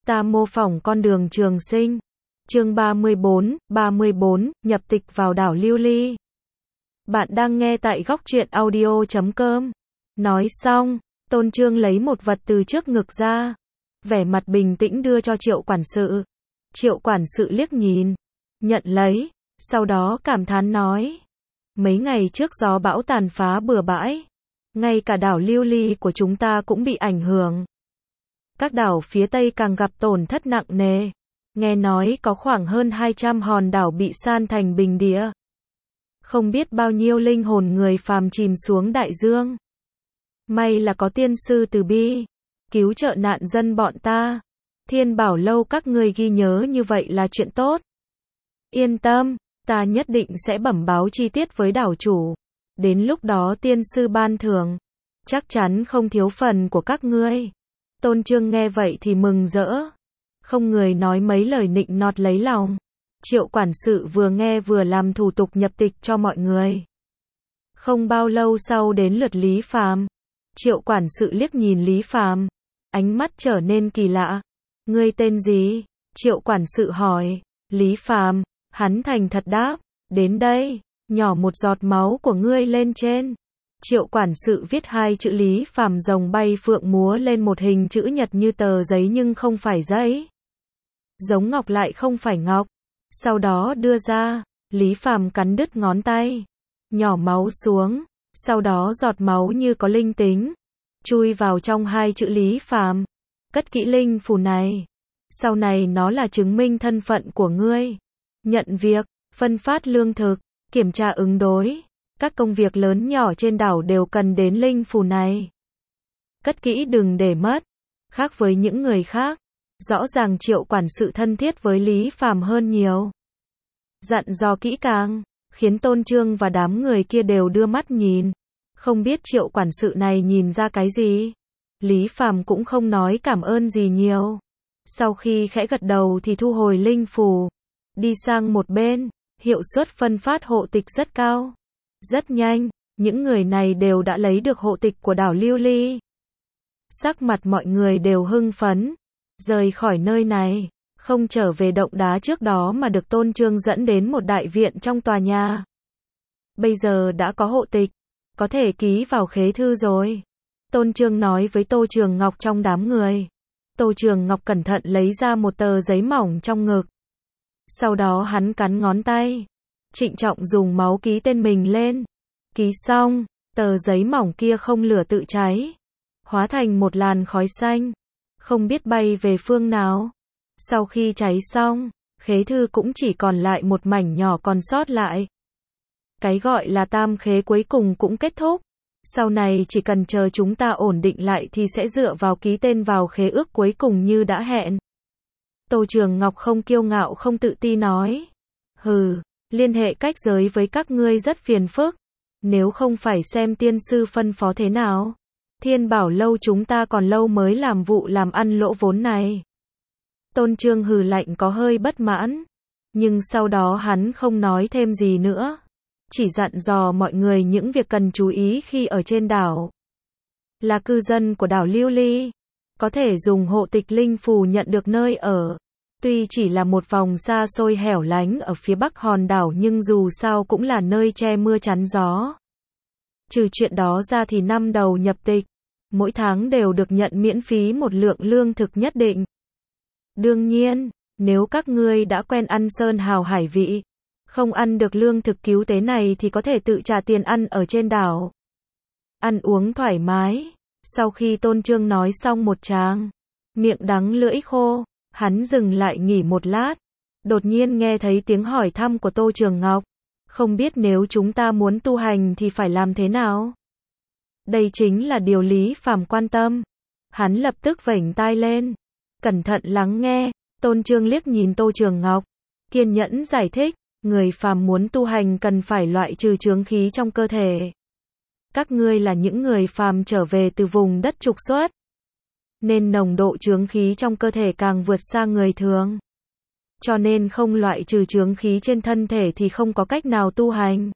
Ta mô phỏng con đường trường sinh. Chương 34, nhập tịch vào đảo Lưu Ly. Bạn đang nghe tại góc truyện audio.com. Nói xong, Tôn Trương lấy một vật từ trước ngực ra, vẻ mặt bình tĩnh đưa cho Triệu quản sự. Triệu quản sự liếc nhìn, nhận lấy, sau đó cảm thán nói: mấy ngày trước gió bão tàn phá bừa bãi, ngay cả đảo Lưu Ly của chúng ta cũng bị ảnh hưởng. Các đảo phía Tây càng gặp tổn thất nặng nề. Nghe nói có khoảng hơn 200 hòn đảo bị san thành bình địa. Không biết bao nhiêu linh hồn người phàm chìm xuống đại dương. May là có tiên sư từ bi, cứu trợ nạn dân bọn ta. Thiên Bảo Lâu các ngươi ghi nhớ như vậy là chuyện tốt. Yên tâm, ta nhất định sẽ bẩm báo chi tiết với đảo chủ. Đến lúc đó tiên sư ban thưởng, chắc chắn không thiếu phần của các ngươi. Tôn Trương nghe vậy thì mừng rỡ. Không người nói mấy lời nịnh nọt lấy lòng. Triệu quản sự vừa nghe vừa làm thủ tục nhập tịch cho mọi người. Không bao lâu sau đến lượt Lý Phàm. Triệu quản sự liếc nhìn Lý Phàm, ánh mắt trở nên kỳ lạ. Ngươi tên gì? Triệu quản sự hỏi. Lý Phàm, hắn thành thật đáp. Đến đây, nhỏ một giọt máu của ngươi lên trên. Triệu quản sự viết hai chữ Lý Phàm rồng bay phượng múa lên một hình chữ nhật như tờ giấy nhưng không phải giấy. Giống ngọc lại không phải ngọc. Sau đó đưa ra, Lý Phàm cắn đứt ngón tay, nhỏ máu xuống, sau đó giọt máu như có linh tính, chui vào trong hai chữ Lý Phàm. Cất kỹ linh phù này, sau này nó là chứng minh thân phận của ngươi. Nhận việc, phân phát lương thực, kiểm tra ứng đối, các công việc lớn nhỏ trên đảo đều cần đến linh phù này. Cất kỹ đừng để mất. Khác với những người khác, rõ ràng Triệu quản sự thân thiết với Lý Phàm hơn nhiều. Dặn dò kỹ càng, khiến Tôn Trương và đám người kia đều đưa mắt nhìn. Không biết Triệu quản sự này nhìn ra cái gì. Lý Phàm cũng không nói cảm ơn gì nhiều. Sau khi khẽ gật đầu thì thu hồi linh phù, đi sang một bên. Hiệu suất phân phát hộ tịch rất cao. Rất nhanh, những người này đều đã lấy được hộ tịch của đảo Lưu Ly. Sắc mặt mọi người đều hưng phấn. Rời khỏi nơi này, không trở về động đá trước đó mà được Tôn Trương dẫn đến một đại viện trong tòa nhà. Bây giờ đã có hộ tịch, có thể ký vào khế thư rồi. Tôn Trương nói với Tô Trường Ngọc trong đám người. Tô Trường Ngọc cẩn thận lấy ra một tờ giấy mỏng trong ngực. Sau đó hắn cắn ngón tay, trịnh trọng dùng máu ký tên mình lên. Ký xong, tờ giấy mỏng kia không lửa tự cháy, hóa thành một làn khói xanh, không biết bay về phương nào. Sau khi cháy xong, khế thư cũng chỉ còn lại một mảnh nhỏ còn sót lại. Cái gọi là tam khế cuối cùng cũng kết thúc. Sau này chỉ cần chờ chúng ta ổn định lại thì sẽ dựa vào ký tên vào khế ước cuối cùng như đã hẹn. Tô Trường Ngọc không kiêu ngạo không tự ti nói. Hừ, liên hệ cách giới với các ngươi rất phiền phức. Nếu không phải xem tiên sư phân phó thế nào, Thiên Bảo Lâu chúng ta còn lâu mới làm vụ làm ăn lỗ vốn này. Tôn Trương hừ lạnh có hơi bất mãn. Nhưng sau đó hắn không nói thêm gì nữa. Chỉ dặn dò mọi người những việc cần chú ý khi ở trên đảo. Là cư dân của đảo Lưu Ly, có thể dùng hộ tịch linh phù nhận được nơi ở. Tuy chỉ là một vòng xa xôi hẻo lánh ở phía bắc hòn đảo nhưng dù sao cũng là nơi che mưa chắn gió. Trừ chuyện đó ra thì năm đầu nhập tịch, mỗi tháng đều được nhận miễn phí một lượng lương thực nhất định. Đương nhiên, nếu các ngươi đã quen ăn sơn hào hải vị, không ăn được lương thực cứu tế này thì có thể tự trả tiền ăn ở trên đảo. Ăn uống thoải mái. Sau khi Tôn Trương nói xong một tràng, miệng đắng lưỡi khô, hắn dừng lại nghỉ một lát. Đột nhiên nghe thấy tiếng hỏi thăm của Tô Trường Ngọc. Không biết nếu chúng ta muốn tu hành thì phải làm thế nào? Đây chính là điều Lý Phàm quan tâm. Hắn lập tức vểnh tai lên, cẩn thận lắng nghe. Tôn Trương liếc nhìn Tô Trường Ngọc, kiên nhẫn giải thích. Người phàm muốn tu hành cần phải loại trừ chướng khí trong cơ thể. Các ngươi là những người phàm trở về từ vùng đất trục xuất, nên nồng độ chướng khí trong cơ thể càng vượt xa người thường. Cho nên không loại trừ chướng khí trên thân thể thì không có cách nào tu hành.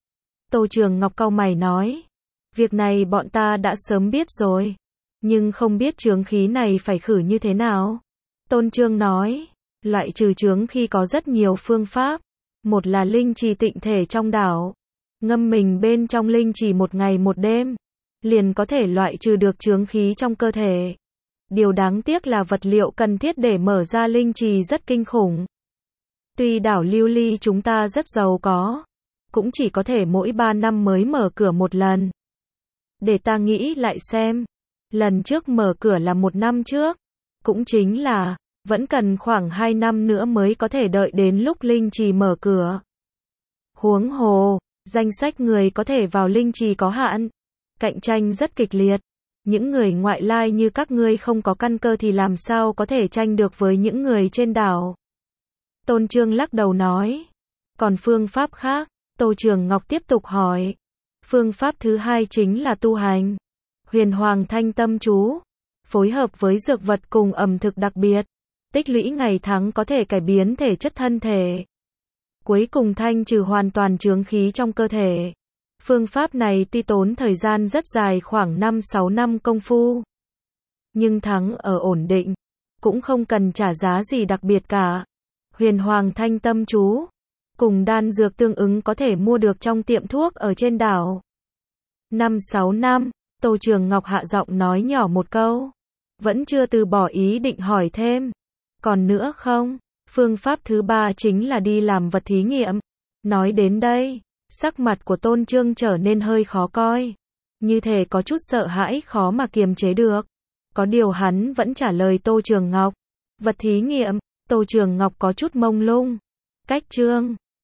Tô Trường Ngọc cau mày nói. Việc này bọn ta đã sớm biết rồi, nhưng không biết chướng khí này phải khử như thế nào. Tôn Trương nói. Loại trừ chướng khi có rất nhiều phương pháp. Một là linh trì tịnh thể trong đảo. Ngâm mình bên trong linh trì 1 ngày 1 đêm. Liền có thể loại trừ được chướng khí trong cơ thể. Điều đáng tiếc là vật liệu cần thiết để mở ra linh trì rất kinh khủng. Tuy đảo Lưu Ly chúng ta rất giàu có, cũng chỉ có thể mỗi 3 năm mới mở cửa 1 lần. Để ta nghĩ lại xem. Lần trước mở cửa là 1 năm trước. Cũng chính là, vẫn cần khoảng 2 năm nữa mới có thể đợi đến lúc linh trì mở cửa. Huống hồ, danh sách người có thể vào linh trì có hạn. Cạnh tranh rất kịch liệt. Những người ngoại lai như các ngươi không có căn cơ thì làm sao có thể tranh được với những người trên đảo. Tôn Trương lắc đầu nói. Còn phương pháp khác, Tô Trường Ngọc tiếp tục hỏi. Phương pháp thứ 2 chính là tu hành. Huyền Hoàng Thanh Tâm Chú. Phối hợp với dược vật cùng ẩm thực đặc biệt. Tích lũy ngày tháng có thể cải biến thể chất thân thể. Cuối cùng thanh trừ hoàn toàn chướng khí trong cơ thể. Phương pháp này tuy tốn thời gian rất dài khoảng 5-6 năm công phu. Nhưng thắng ở ổn định. Cũng không cần trả giá gì đặc biệt cả. Huyền Hoàng Thanh Tâm Chú. Cùng đan dược tương ứng có thể mua được trong tiệm thuốc ở trên đảo. 5-6 năm, Tô Trường Ngọc hạ giọng nói nhỏ một câu. Vẫn chưa từ bỏ ý định hỏi thêm. Còn nữa không? Phương pháp thứ 3 chính là đi làm vật thí nghiệm. Nói đến đây, sắc mặt của Tôn Trương trở nên hơi khó coi. Như thể có chút sợ hãi khó mà kiềm chế được. Có điều hắn vẫn trả lời Tô Trường Ngọc. Vật thí nghiệm, Tô Trường Ngọc có chút mông lung. Cách Trương